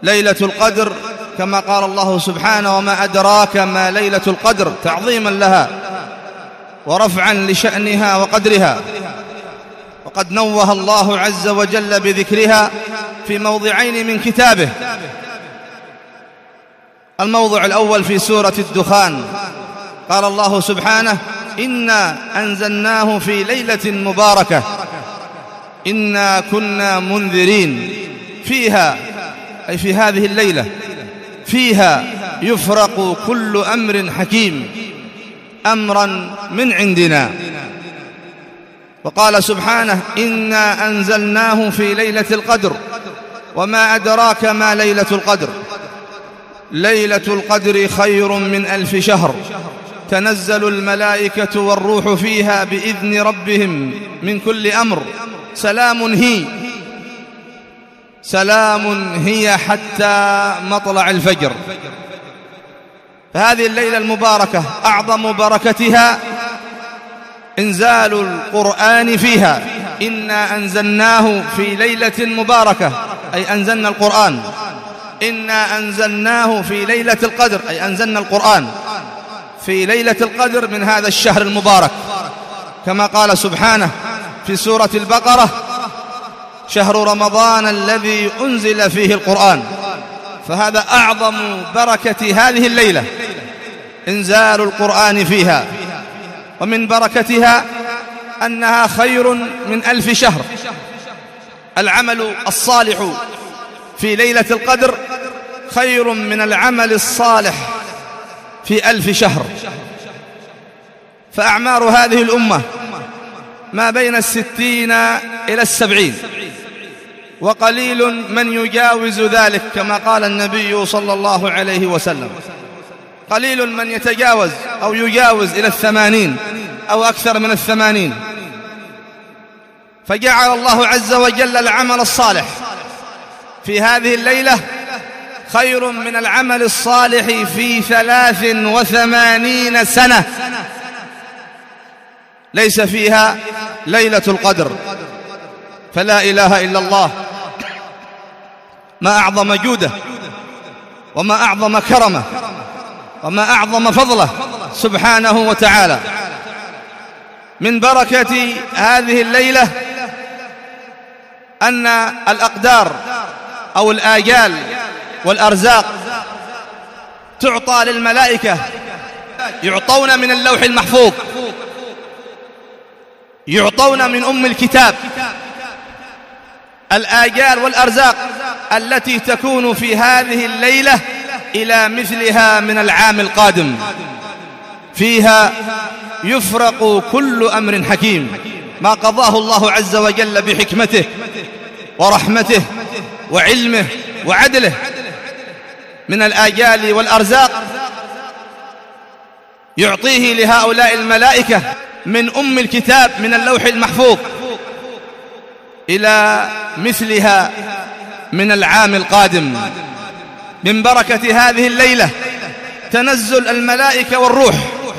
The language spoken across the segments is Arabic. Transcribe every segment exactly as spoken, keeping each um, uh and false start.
ليلة القدر كما قال الله سبحانه: وما أدراك ما ليلة القدر، تعظيما لها ورفعا لشأنها وقدرها. وقد نوه الله عز وجل بذكرها في موضعين من كتابه. الموضع الأول في سورة الدخان، قال الله سبحانه: إنا أنزلناه في ليلة مباركة إنا كنا منذرين فيها، أي في هذه الليلة، فيها يفرق كل أمر حكيم أمرا من عندنا. وقال سبحانه: إنا أنزلناه في ليلة القدر وما أدراك ما ليلة القدر ليلة القدر خير من ألف شهر تنزل الملائكة والروح فيها بإذن ربهم من كل أمر سلام هي سلام هي حتى مطلع الفجر. فهذه الليلة المباركة أعظم بركتها إنزال القرآن فيها. إنا أنزلناه في ليلة مباركة، أي أنزلنا القرآن. إنا أنزلناه في ليلة القدر، أي أنزلنا القرآن في ليلة القدر من هذا الشهر المبارك، كما قال سبحانه في سورة البقرة: شهر رمضان الذي أنزل فيه القرآن. فهذا أعظم بركة هذه الليلة، إنزال القرآن فيها. ومن بركتها أنها خير من ألف شهر. العمل الصالح في ليلة القدر خير من العمل الصالح في ألف شهر. فأعمار هذه الأمة ما بين الستين إلى السبعين، وقليل من يجاوز ذلك، كما قال النبي صلى الله عليه وسلم: قليل من يتجاوز أو يجاوز إلى الثمانين أو أكثر من الثمانين. فجعل الله عز وجل العمل الصالح في هذه الليلة خير من العمل الصالح في ثلاث وثمانين سنة ليس فيها ليلة القدر. فلا إله إلا الله، ما أعظم جوده وما أعظم كرمه وما أعظم فضله سبحانه وتعالى. من بركة هذه الليلة أن الأقدار أو الآجال والأرزاق تعطى للملائكة، يعطون من اللوح المحفوظ، يعطون من أم الكتاب الآجال والأرزاق التي تكون في هذه الليلة إلى مثلها من العام القادم. فيها يفرق كل أمر حكيم، ما قضاه الله عز وجل بحكمته ورحمته وعلمه وعدله من الآجال والأرزاق يعطيه لهؤلاء الملائكة من أم الكتاب من اللوح المحفوظ إلى مثلها من العام القادم. من بركة هذه الليلة تنزل الملائكة والروح.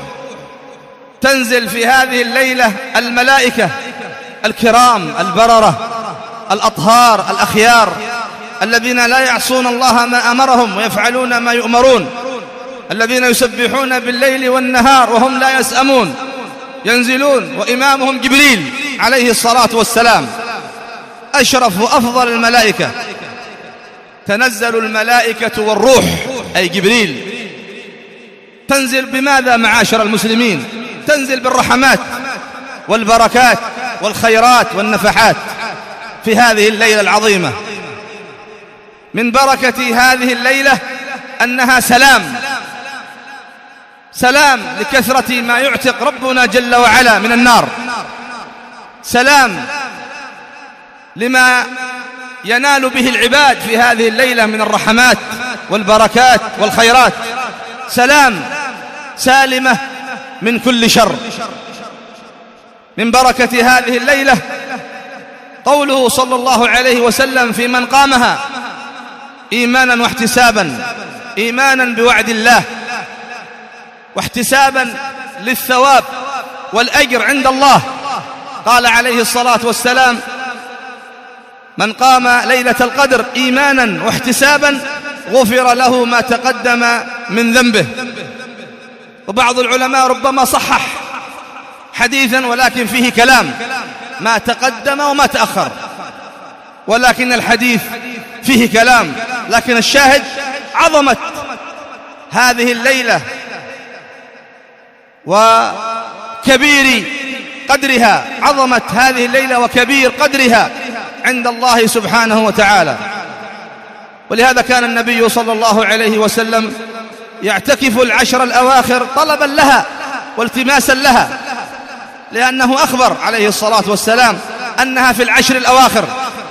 تنزل في هذه الليلة الملائكة الكرام البررة الأطهار الأخيار الذين لا يعصون الله ما أمرهم ويفعلون ما يؤمرون، الذين يسبحون بالليل والنهار وهم لا يسأمون. ينزلون وإمامهم جبريل عليه الصلاة والسلام، أشرف وأفضل الملائكة. تنزل الملائكة والروح أي جبريل. تنزل بماذا معاشر المسلمين؟ تنزل بالرحمات والبركات والخيرات والنفحات في هذه الليلة العظيمة. من بركة هذه الليلة أنها سلام، سلام لكثرة ما يعتق ربنا جل وعلا من النار، سلام لما ينال به العباد في هذه الليلة من الرحمات والبركات والخيرات، سلام سالمة من كل شر. من بركة هذه الليلة قوله صلى الله عليه وسلم في من قامها إيمانا واحتسابا، إيمانا بوعد الله واحتسابا للثواب والأجر عند الله. قال عليه الصلاة والسلام: من قام ليلة القدر إيمانا واحتسابا غفر له ما تقدم من ذنبه. وبعض العلماء ربما صحح حديثا ولكن فيه كلام، ما تقدم وما تأخر، ولكن الحديث فيه كلام. لكن الشاهد عظمة هذه الليلة وكبير قدرها، عظمة هذه الليلة وكبير قدرها عند الله سبحانه وتعالى. ولهذا كان النبي صلى الله عليه وسلم يعتكف العشر الأواخر طلبا لها والتماسا لها، لأنه أخبر عليه الصلاة والسلام أنها في العشر الأواخر،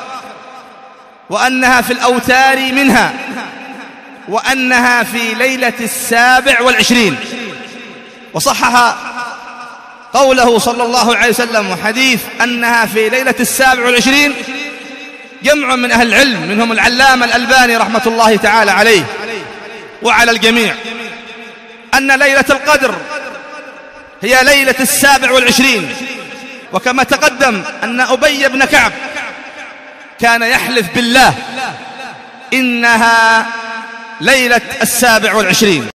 وأنها في الأوتار منها، وأنها في ليلة السابع والعشرين. وصحح قوله صلى الله عليه وسلم وحديث أنها في ليلة السابع والعشرين جمع من أهل العلم، منهم العلامة الألباني رحمة الله تعالى عليه وعلى الجميع، أن ليلة القدر هي ليلة السابع والعشرين. وكما تقدم أن أبي بن كعب كان يحلف بالله إنها ليلة السابع والعشرين.